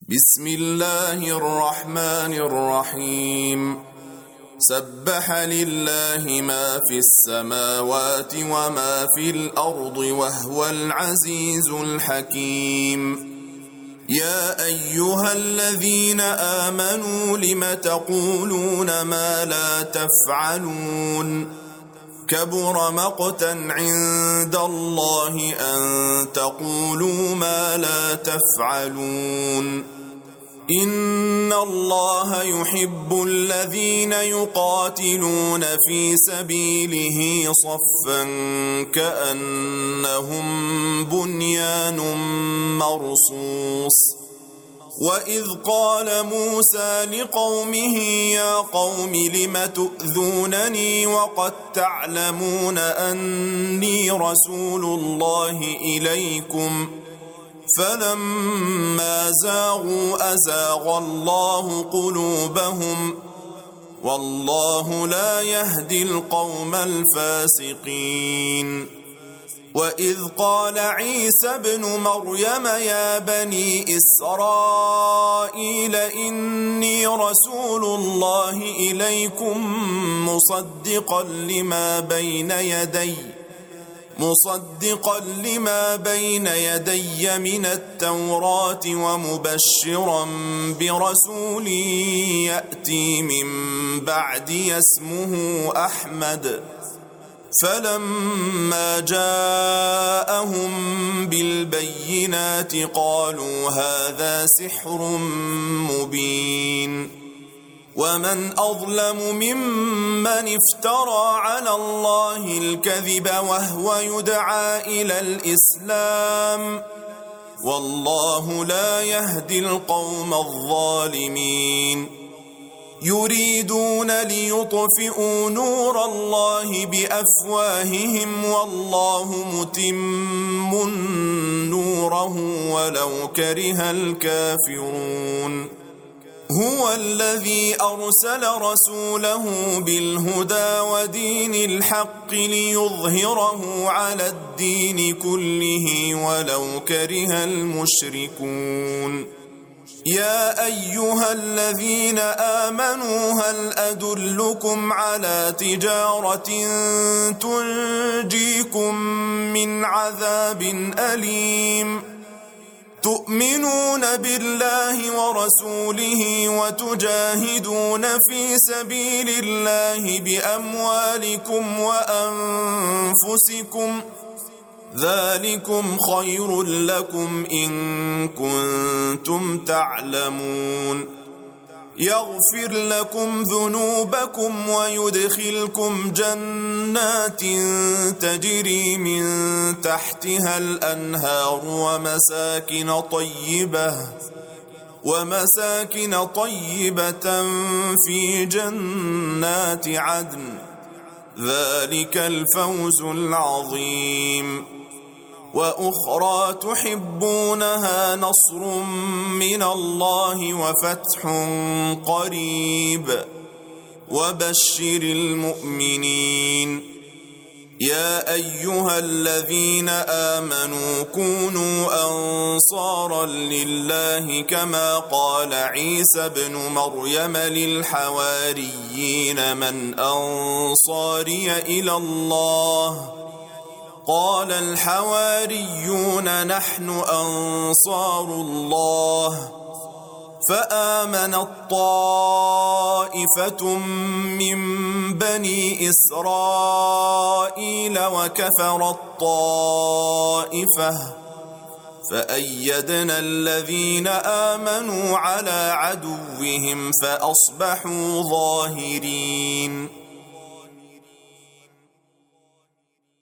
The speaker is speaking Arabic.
بسم الله الرحمن الرحيم سبح لله ما في السماوات وما في الأرض وهو العزيز الحكيم يا أيها الذين آمنوا لم تقولون ما لا تفعلون كبر مقتا عند الله أن تقولوا ما لا تفعلون إن الله يحب الذين يقاتلون في سبيله صفا كأنهم بنيان مرصوص وإذ قال موسى لقومه يا قوم لم تؤذونني وقد تعلمون أني رسول الله إليكم فلما زاغوا أزاغ الله قلوبهم والله لا يهدي القوم الفاسقين وإذ قال عيسى ابن مريم يا بني إسرائيل إني رسول الله إليكم مصدقا لما بين يدي من التوراة ومبشرا برسول يأتي من بعدي اسمه أحمد فلما جاءهم بالبينات قالوا هذا سحر مبين ومن أظلم ممن افترى على الله الكذب وهو يدعى إلى الإسلام والله لا يهدي القوم الظالمين يريدون ليطفئوا نور الله بأفواههم والله متم نوره ولو كره الكافرون هو الذي أرسل رسوله بالهدى ودين الحق ليظهره على الدين كله ولو كره المشركون يا أيها الذين آمنوا هل أدلكم على تجارة تنجيكم من عذاب أليم تؤمنون بالله ورسوله وتجاهدون في سبيل الله بأموالكم وأنفسكم ذلكم خير لكم إن كنتم تعلمون يغفر لكم ذنوبكم ويدخلكم جنات تجري من تحتها الأنهار ومساكن طيبة في جنات عدن ذلك الفوز العظيم وأخرى تحبونها نصر من الله وفتح قريب وبشر المؤمنين يا أيها الذين آمنوا كونوا أنصارا لله كما قال عيسى ابن مريم للحواريين من أنصاري إلى الله قال الحواريون نحن أنصار الله فآمنت طائفة من بني إسرائيل وكفرت طائفة فأيدنا الذين آمنوا على عدوهم فأصبحوا ظاهرين